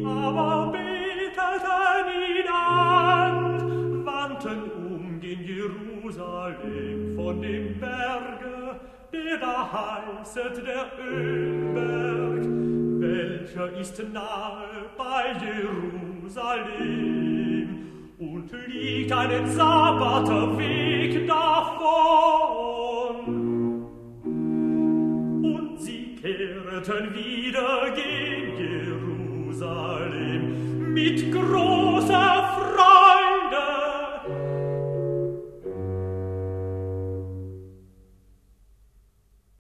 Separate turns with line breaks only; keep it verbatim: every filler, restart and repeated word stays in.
aber beteten ihn an, wandten um gen Jerusalem von dem Berge, der da heißet der Ölberg, welcher ist nahe bei Jerusalem und liegt einen Sabbaterweg davon. Und sie kehrten wieder gen Jerusalem mit großem